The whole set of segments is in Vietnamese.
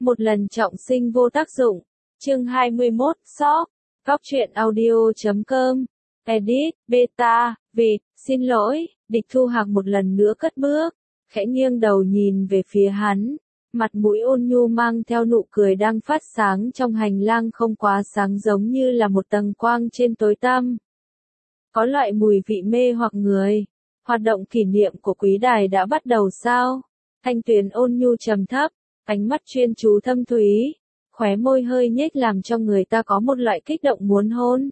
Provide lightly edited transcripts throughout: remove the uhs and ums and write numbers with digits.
Một lần trọng sinh vô tác dụng. Chương 21, Shop. Góc truyện audio.com. Edit, beta, vịt, xin lỗi, Địch Thu Hạc một lần nữa cất bước, khẽ nghiêng đầu nhìn về phía hắn. Mặt mũi ôn nhu mang theo nụ cười đang phát sáng trong hành lang không quá sáng giống như là một tầng quang trên tối tăm. Có loại mùi vị mê hoặc người. Hoạt động kỷ niệm của quý đài đã bắt đầu sao? Thanh Tuyền ôn nhu trầm thấp, ánh mắt chuyên chú thâm thúy, khóe môi hơi nhếch làm cho người ta có một loại kích động muốn hôn.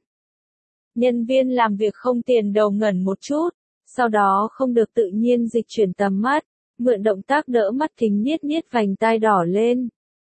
Nhân viên làm việc không tiền đầu ngẩn một chút, sau đó không được tự nhiên dịch chuyển tầm mắt, mượn động tác đỡ mắt kính niết niết vành tai đỏ lên.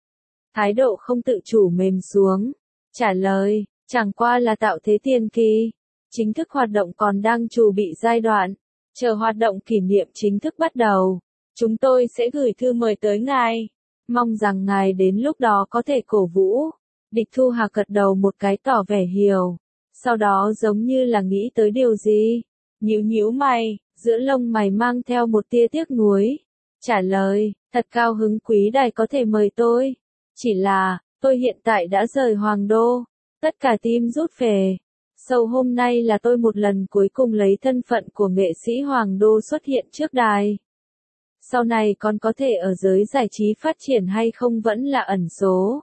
Thái độ không tự chủ mềm xuống, trả lời, chẳng qua là tạo thế tiền kỳ, chính thức hoạt động còn đang chuẩn bị giai đoạn, chờ hoạt động kỷ niệm chính thức bắt đầu, chúng tôi sẽ gửi thư mời tới ngài, mong rằng ngài đến lúc đó có thể cổ vũ. Địch Thu Hạc gật đầu một cái tỏ vẻ hiểu, sau đó giống như là nghĩ tới điều gì, nhíu nhíu mày, giữa lông mày mang theo một tia tiếc nuối, trả lời, thật cao hứng quý đài có thể mời tôi, chỉ là, tôi hiện tại đã rời Hoàng Đô, tất cả team rút về. Sau hôm nay là tôi một lần cuối cùng lấy thân phận của nghệ sĩ Hoàng Đô xuất hiện trước đài. Sau này còn có thể ở giới giải trí phát triển hay không vẫn là ẩn số.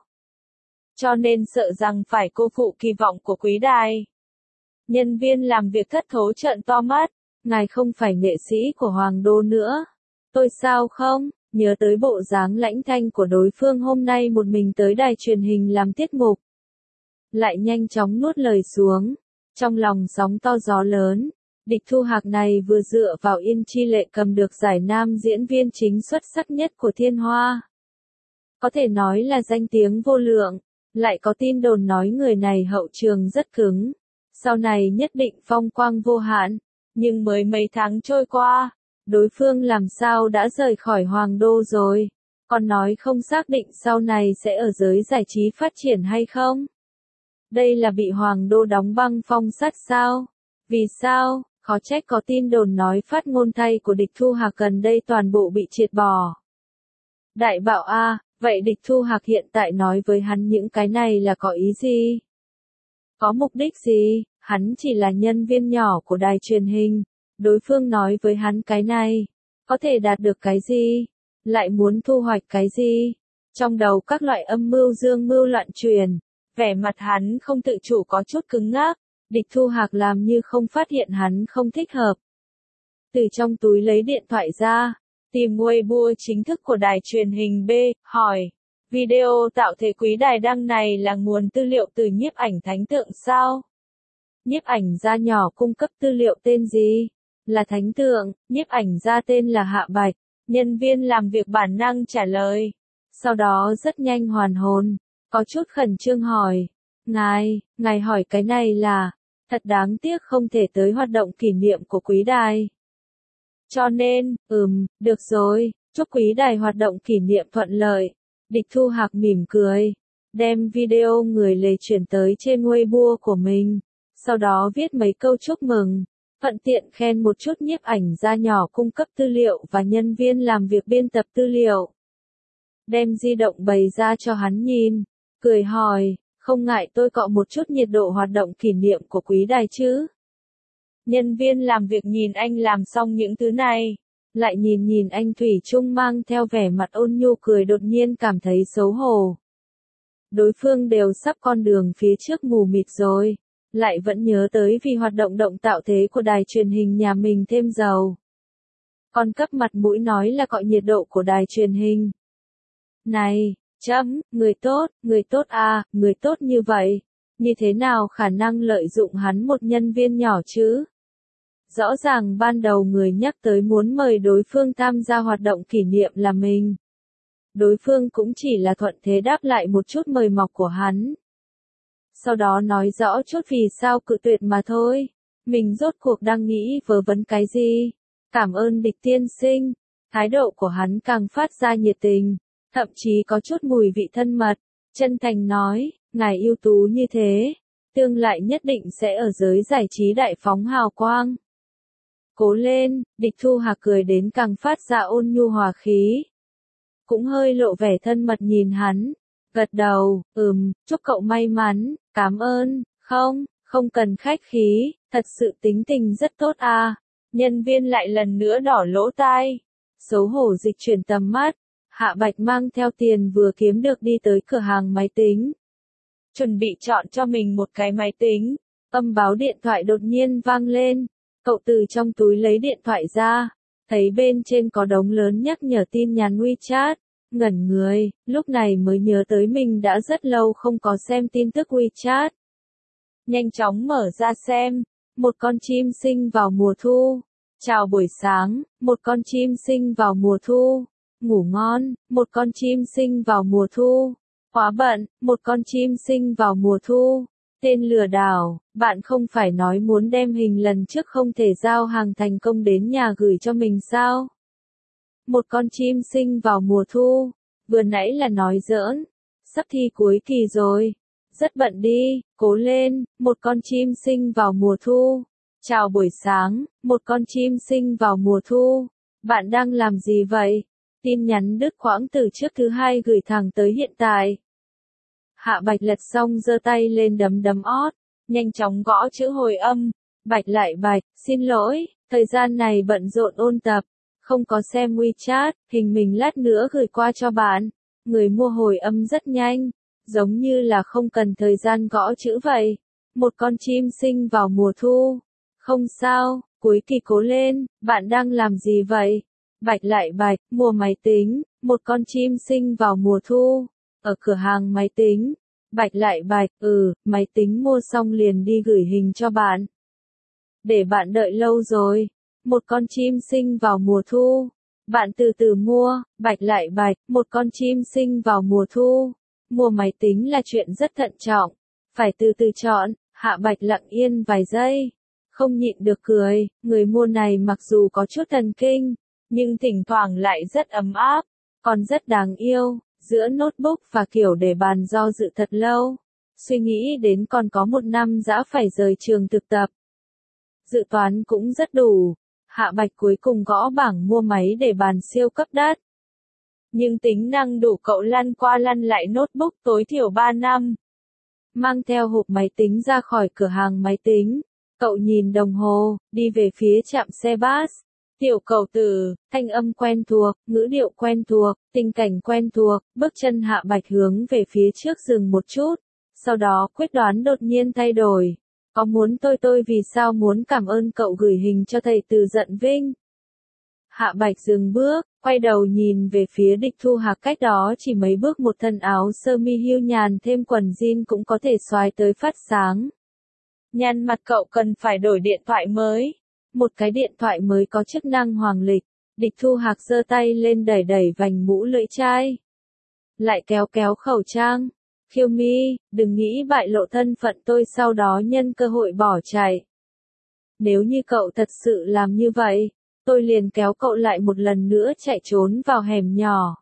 Cho nên sợ rằng phải cô phụ kỳ vọng của quý đài. Nhân viên làm việc thất thố trợn to mắt, ngài không phải nghệ sĩ của Hoàng Đô nữa. Tôi sao không, nhớ tới bộ dáng lãnh thanh của đối phương hôm nay một mình tới đài truyền hình làm tiết mục. Lại nhanh chóng nuốt lời xuống, trong lòng sóng to gió lớn. Địch Thu Hạc này vừa dựa vào Yên Chi Lệ cầm được giải nam diễn viên chính xuất sắc nhất của Thiên Hoa. Có thể nói là danh tiếng vô lượng, lại có tin đồn nói người này hậu trường rất cứng, sau này nhất định phong quang vô hạn, nhưng mới mấy tháng trôi qua, đối phương làm sao đã rời khỏi Hoàng Đô rồi, còn nói không xác định sau này sẽ ở giới giải trí phát triển hay không. Đây là bị Hoàng Đô đóng băng phong sát sao? Vì sao? Khó trách có tin đồn nói phát ngôn thay của Địch Thu Hạc gần đây toàn bộ bị triệt bỏ. Đại bảo a, vậy Địch Thu Hạc hiện tại nói với hắn những cái này là có ý gì? Có mục đích gì? Hắn chỉ là nhân viên nhỏ của đài truyền hình, đối phương nói với hắn cái này, có thể đạt được cái gì? Lại muốn thu hoạch cái gì? Trong đầu các loại âm mưu dương mưu loạn truyền, vẻ mặt hắn không tự chủ có chút cứng ngắc. Địch Thu Hạc làm như không phát hiện hắn không thích hợp. Từ trong túi lấy điện thoại ra, tìm Weibo chính thức của đài truyền hình B, hỏi, video tạo thế quý đài đăng này là nguồn tư liệu từ nhiếp ảnh thánh tượng sao? Nhiếp ảnh gia nhỏ cung cấp tư liệu tên gì? Là thánh tượng, nhiếp ảnh gia tên là Hạ Bạch, nhân viên làm việc bản năng trả lời. Sau đó rất nhanh hoàn hồn, có chút khẩn trương hỏi, ngài hỏi cái này là, thật đáng tiếc không thể tới hoạt động kỷ niệm của quý đài. Cho nên, được rồi, chúc quý đài hoạt động kỷ niệm thuận lợi. Địch Thu Hạc mỉm cười, đem video người lề chuyển tới trên Weibo của mình, sau đó viết mấy câu chúc mừng, thuận tiện khen một chút nhiếp ảnh gia nhỏ cung cấp tư liệu và nhân viên làm việc biên tập tư liệu. Đem di động bày ra cho hắn nhìn, cười hỏi, không ngại tôi cọ một chút nhiệt độ hoạt động kỷ niệm của quý đài chứ? Nhân viên làm việc nhìn anh làm xong những thứ này, lại nhìn anh thủy chung mang theo vẻ mặt ôn nhu cười đột nhiên cảm thấy xấu hổ. Đối phương đều sắp con đường phía trước mù mịt rồi, lại vẫn nhớ tới vì hoạt động động tạo thế của đài truyền hình nhà mình thêm giàu. Còn cấp mặt mũi nói là cọ nhiệt độ của đài truyền hình. Này, người tốt à, người tốt như vậy, như thế nào khả năng lợi dụng hắn một nhân viên nhỏ chứ? Rõ ràng ban đầu người nhắc tới muốn mời đối phương tham gia hoạt động kỷ niệm là mình. Đối phương cũng chỉ là thuận thế đáp lại một chút mời mọc của hắn. Sau đó nói rõ chút vì sao cự tuyệt mà thôi, mình rốt cuộc đang nghĩ vớ vẩn cái gì. Cảm ơn Địch tiên sinh, thái độ của hắn càng phát ra nhiệt tình. Thậm chí có chút mùi vị thân mật, chân thành nói, ngài ưu tú như thế, tương lai nhất định sẽ ở giới giải trí đại phóng hào quang. Cố lên, Địch Thu Hạc cười đến càng phát ra ôn nhu hòa khí. cũng hơi lộ vẻ thân mật nhìn hắn. Gật đầu, chúc cậu may mắn, cảm ơn, không cần khách khí, thật sự tính tình rất tốt à. Nhân viên lại lần nữa đỏ lỗ tai. Xấu hổ dịch chuyển tầm mắt, Hạ Bạch mang theo tiền vừa kiếm được đi tới cửa hàng máy tính. Chuẩn bị chọn cho mình một cái máy tính, âm báo điện thoại đột nhiên vang lên. Cậu từ trong túi lấy điện thoại ra, thấy bên trên có đống lớn nhắc nhở tin nhắn WeChat. Ngẩn người, lúc này mới nhớ tới mình đã rất lâu không có xem tin tức WeChat. Nhanh chóng mở ra xem, một con chim sinh vào mùa thu. Chào buổi sáng, một con chim sinh vào mùa thu. Ngủ ngon, một con chim sinh vào mùa thu. Quá bận, một con chim sinh vào mùa thu. Tên lừa đảo, bạn không phải nói muốn đem hình lần trước không thể giao hàng thành công đến nhà gửi cho mình sao? Một con chim sinh vào mùa thu, vừa nãy là nói giỡn, sắp thi cuối kỳ rồi, rất bận đi, cố lên, một con chim sinh vào mùa thu. Chào buổi sáng, một con chim sinh vào mùa thu, bạn đang làm gì vậy? Tin nhắn đứt quãng từ trước thứ hai gửi thẳng tới hiện tại. Hạ Bạch lật xong giơ tay lên đấm đấm ót, nhanh chóng gõ chữ hồi âm. Bạch lại Bạch, xin lỗi, thời gian này bận rộn ôn tập, không có xem WeChat, hình mình lát nữa gửi qua cho bạn. Người mua hồi âm rất nhanh, giống như là không cần thời gian gõ chữ vậy. Một con chim sinh vào mùa thu. Không sao, cuối kỳ cố lên, bạn đang làm gì vậy? Bạch lại Bạch, mua máy tính, một con chim sinh vào mùa thu. Ở cửa hàng máy tính. Bạch lại Bạch, máy tính mua xong liền đi gửi hình cho bạn. Để bạn đợi lâu rồi. Một con chim sinh vào mùa thu. Bạn từ từ mua. Bạch lại Bạch, một con chim sinh vào mùa thu. Mua máy tính là chuyện rất thận trọng. Phải từ từ chọn. Hạ Bạch lặng yên vài giây. Không nhịn được cười. Người mua này mặc dù có chút thần kinh, nhưng thỉnh thoảng lại rất ấm áp. Còn rất đáng yêu. Giữa notebook và kiểu để bàn do dự thật lâu. Suy nghĩ đến còn có 1 năm dã phải rời trường thực tập. Dự toán cũng rất đủ. Hạ Bạch cuối cùng gõ bảng mua máy để bàn siêu cấp đắt. Nhưng tính năng đủ cậu lăn qua lăn lại notebook tối thiểu 3 năm. Mang theo hộp máy tính ra khỏi cửa hàng máy tính. Cậu nhìn đồng hồ, đi về phía trạm xe bus. Tiểu cầu tử, thanh âm quen thuộc, ngữ điệu quen thuộc, tình cảnh quen thuộc, bước chân Hạ Bạch hướng về phía trước dừng một chút. Sau đó quyết đoán đột nhiên thay đổi. Có muốn tôi vì sao muốn cảm ơn cậu gửi hình cho thầy Từ Giận Vinh. Hạ Bạch dừng bước, quay đầu nhìn về phía Địch Thu Hạc cách đó chỉ mấy bước, một thân áo sơ mi hưu nhàn thêm quần jean cũng có thể xoái tới phát sáng. Nhăn mặt cậu cần phải đổi điện thoại mới. Một cái điện thoại mới có chức năng hoàng lịch. Địch Thu Hạc giơ tay lên đẩy đẩy vành mũ lưỡi chai. Lại kéo kéo khẩu trang. Khiêu Mi, đừng nghĩ bại lộ thân phận tôi sau đó nhân cơ hội bỏ chạy. Nếu như cậu thật sự làm như vậy, tôi liền kéo cậu lại một lần nữa chạy trốn vào hẻm nhỏ.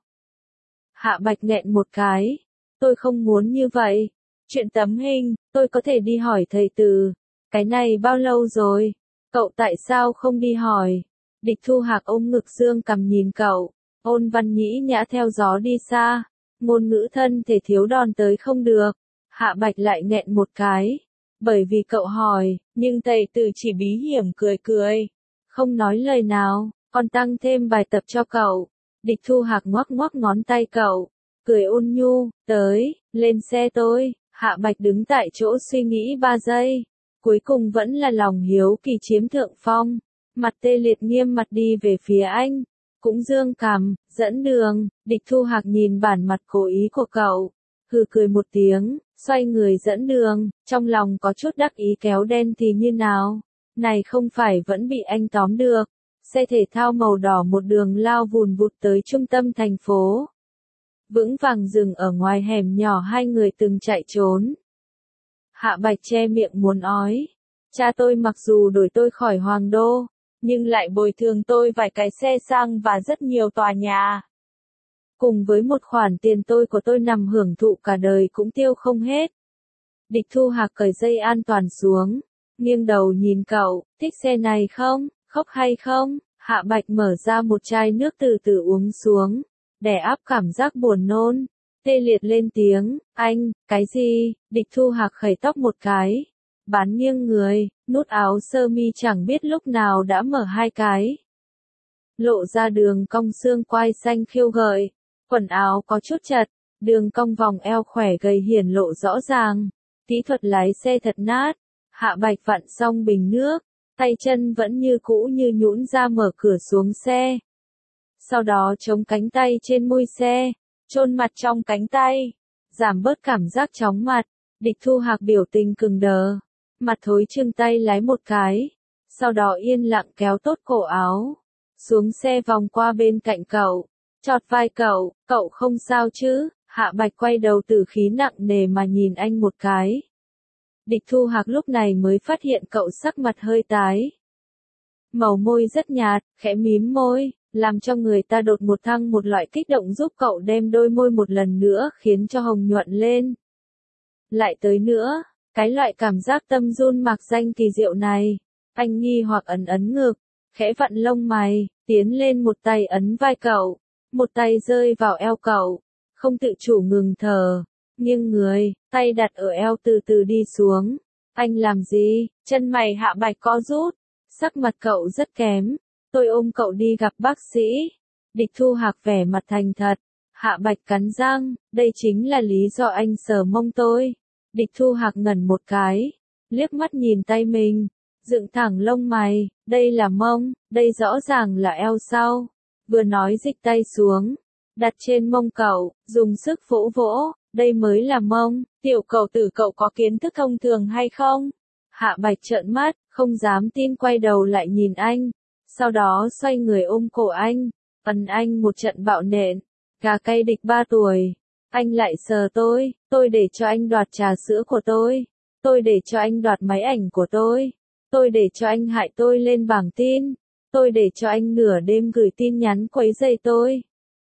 Hạ Bạch nghẹn một cái. Tôi không muốn như vậy. Chuyện tấm hình, tôi có thể đi hỏi thầy Từ. Cái này bao lâu rồi? Cậu tại sao không đi hỏi? Địch Thu Hạc ôm ngực dương cằm nhìn cậu. Ôn Văn Nhĩ nhã theo gió đi xa. Ngôn ngữ thân thể thiếu đòn tới không được. Hạ Bạch lại nghẹn một cái. Bởi vì cậu hỏi, nhưng thầy Từ chỉ bí hiểm cười cười. Không nói lời nào, còn tăng thêm bài tập cho cậu. Địch Thu Hạc ngoắc ngoắc ngón tay cậu. Cười ôn nhu, tới, lên xe tôi. Hạ Bạch đứng tại chỗ suy nghĩ 3 giây. Cuối cùng vẫn là lòng hiếu kỳ chiếm thượng phong. Mặt tê liệt nghiêm mặt đi về phía anh. Cũng dương cằm, dẫn đường. Địch Thu Hạc nhìn bản mặt cố ý của cậu. Hừ cười một tiếng, xoay người dẫn đường. Trong lòng có chút đắc ý kéo đen thì như nào. Này không phải vẫn bị anh tóm được. Xe thể thao màu đỏ một đường lao vùn vụt tới trung tâm thành phố. Vững vàng dừng ở ngoài hẻm nhỏ hai người từng chạy trốn. Hạ Bạch che miệng muốn ói. Cha tôi mặc dù đuổi tôi khỏi Hoàng Đô, nhưng lại bồi thường tôi vài cái xe xăng và rất nhiều tòa nhà. Cùng với một khoản tiền của tôi nằm hưởng thụ cả đời cũng tiêu không hết. Địch Thu Hạc cởi dây an toàn xuống, nghiêng đầu nhìn cậu, thích xe này không, khóc hay không? Hạ Bạch mở ra một chai nước từ từ uống xuống. đè áp cảm giác buồn nôn, tê liệt lên tiếng, anh, cái gì, Địch Thu Hạc khẩy tóc một cái, bán nghiêng người, nút áo sơ mi chẳng biết lúc nào đã mở hai cái. Lộ ra đường cong xương quai xanh khiêu gợi, quần áo có chút chật, đường cong vòng eo khỏe gầy hiển lộ rõ ràng, kỹ thuật lái xe thật nát. Hạ Bạch vặn xong bình nước, tay chân vẫn như cũ như nhũn ra mở cửa xuống xe. Sau đó chống cánh tay trên mui xe, chôn mặt trong cánh tay, giảm bớt cảm giác chóng mặt. Địch Thu Hạc biểu tình cứng đờ, mặt thối trừng tay lái một cái, sau đó yên lặng kéo tốt cổ áo, xuống xe vòng qua bên cạnh cậu, chọt vai cậu không sao chứ? Hạ Bạch quay đầu tử khí nặng nề mà nhìn anh một cái. Địch Thu Hạc lúc này mới phát hiện cậu sắc mặt hơi tái. Màu môi rất nhạt, khẽ mím môi, làm cho người ta đột một thăng một loại kích động giúp cậu đem đôi môi một lần nữa khiến cho hồng nhuận lên. Lại tới nữa, cái loại cảm giác tâm run mạc danh kỳ diệu này, anh nghi hoặc ấn ngực, khẽ vặn lông mày, tiến lên một tay ấn vai cậu, một tay rơi vào eo cậu, không tự chủ ngừng thở, nghiêng người, tay đặt ở eo từ từ đi xuống. Anh làm gì? Chân mày Hạ Bạch co rút, sắc mặt cậu rất kém, tôi ôm cậu đi gặp bác sĩ. Địch Thu Hạc vẻ mặt thành thật, Hạ Bạch cắn răng, đây chính là lý do anh sờ mông tôi. Địch Thu Hạc ngẩn một cái, liếc mắt nhìn tay mình, dựng thẳng lông mày, đây là mông, đây rõ ràng là eo sau. Vừa nói dịch tay xuống, đặt trên mông cậu, dùng sức vỗ vỗ, đây mới là mông, tiểu cậu tử cậu có kiến thức thông thường hay không? Hạ Bạch trợn mắt, không dám tin quay đầu lại nhìn anh, sau đó xoay người ôm cổ anh, ấn anh một trận bạo nện, gà cay Địch 3 tuổi. Anh lại sờ tôi để cho anh đoạt trà sữa của tôi để cho anh đoạt máy ảnh của tôi để cho anh hại tôi lên bảng tin, tôi để cho anh nửa đêm gửi tin nhắn quấy rầy tôi.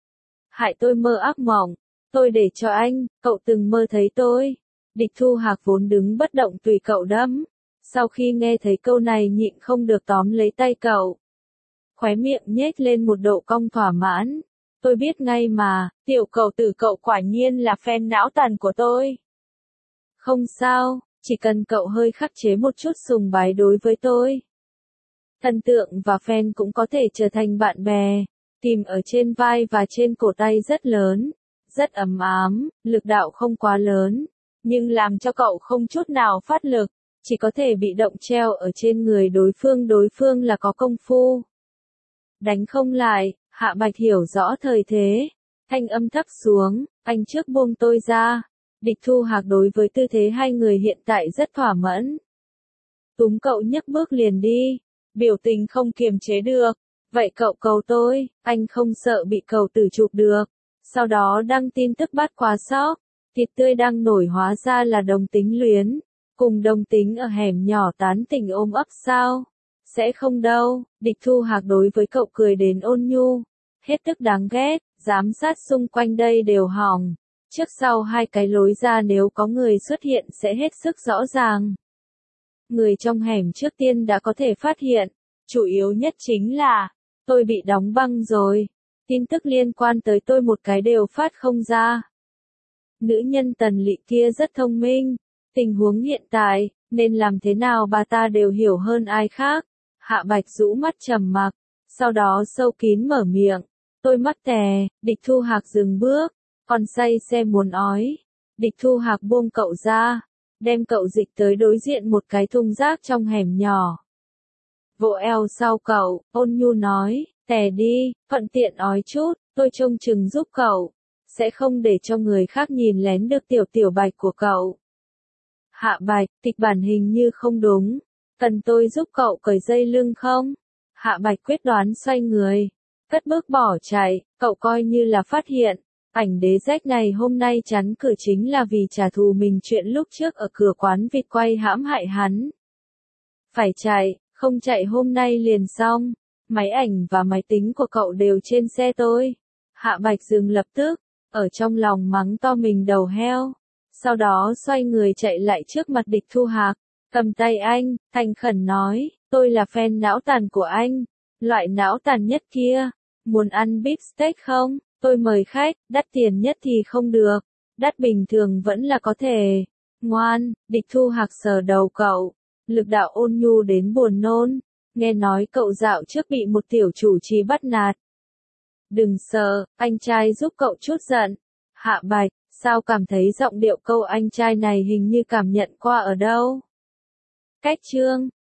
Hại tôi mơ ác mộng, tôi để cho anh, cậu từng mơ thấy tôi. Địch Thu Hạc vốn đứng bất động tùy cậu đấm, sau khi nghe thấy câu này nhịn không được tóm lấy tay cậu. Khóe miệng nhếch lên một độ cong thỏa mãn. Tôi biết ngay mà, tiểu cậu tử cậu quả nhiên là fan não tàn của tôi. Không sao, chỉ cần cậu hơi khắc chế một chút sùng bái đối với tôi. Thần tượng và fan cũng có thể trở thành bạn bè. Kìm ở trên vai và trên cổ tay rất lớn, rất ấm ám, lực đạo không quá lớn, nhưng làm cho cậu không chút nào phát lực, chỉ có thể bị động treo ở trên người đối phương là có công phu. Đánh không lại, Hạ Bạch hiểu rõ thời thế, thanh âm thấp xuống, anh trước buông tôi ra. Địch Thu Hạc đối với tư thế hai người hiện tại rất thỏa mãn. Túm cậu nhấc bước liền đi, biểu tình không kiềm chế được. Vậy cậu cầu tôi, anh không sợ bị cậu tử chụp được. Sau đó đăng tin tức bắt quá sốc, thịt tươi đang nổi hóa ra là đồng tính luyến. Cùng đồng tính ở hẻm nhỏ tán tỉnh ôm ấp sao? Sẽ không đâu, Địch Thu Hạc đối với cậu cười đến ôn nhu. Hết tức đáng ghét, giám sát xung quanh đây đều hỏng. Trước sau hai cái lối ra nếu có người xuất hiện sẽ hết sức rõ ràng. Người trong hẻm trước tiên đã có thể phát hiện. Chủ yếu nhất chính là, tôi bị đóng băng rồi. Tin tức liên quan tới tôi một cái đều phát không ra. Nữ nhân Tần Lị kia rất thông minh. Tình huống hiện tại, nên làm thế nào bà ta đều hiểu hơn ai khác. Hạ Bạch rũ mắt trầm mặc, sau đó sâu kín mở miệng. Tôi mắc tè, Địch Thu Hạc dừng bước, còn say xe muốn ói. Địch Thu Hạc buông cậu ra, đem cậu dịch tới đối diện một cái thùng rác trong hẻm nhỏ. Vỗ eo sau cậu, ôn nhu nói, tè đi, thuận tiện ói chút, tôi trông chừng giúp cậu, sẽ không để cho người khác nhìn lén được tiểu Bạch của cậu. Hạ Bạch, kịch bản hình như không đúng, cần tôi giúp cậu cởi dây lưng không? Hạ Bạch quyết đoán xoay người, cất bước bỏ chạy, cậu coi như là phát hiện, ảnh đế rách này hôm nay chắn cửa chính là vì trả thù mình chuyện lúc trước ở cửa quán vịt quay hãm hại hắn. Phải chạy, không chạy hôm nay liền xong, máy ảnh và máy tính của cậu đều trên xe tôi. Hạ Bạch dừng lập tức, ở trong lòng mắng to mình đầu heo. Sau đó xoay người chạy lại trước mặt Địch Thu Hạc, cầm tay anh, thành khẩn nói, tôi là fan não tàn của anh, loại não tàn nhất kia, muốn ăn beef steak không? Tôi mời khách, đắt tiền nhất thì không được, đắt bình thường vẫn là có thể. Ngoan, Địch Thu Hạc sờ đầu cậu, lực đạo ôn nhu đến buồn nôn. Nghe nói cậu dạo trước bị một tiểu chủ trì bắt nạt. Đừng sợ, anh trai giúp cậu chút giận. Hạ Bạch, sao cảm thấy giọng điệu câu anh trai này hình như cảm nhận qua ở đâu? Cách chương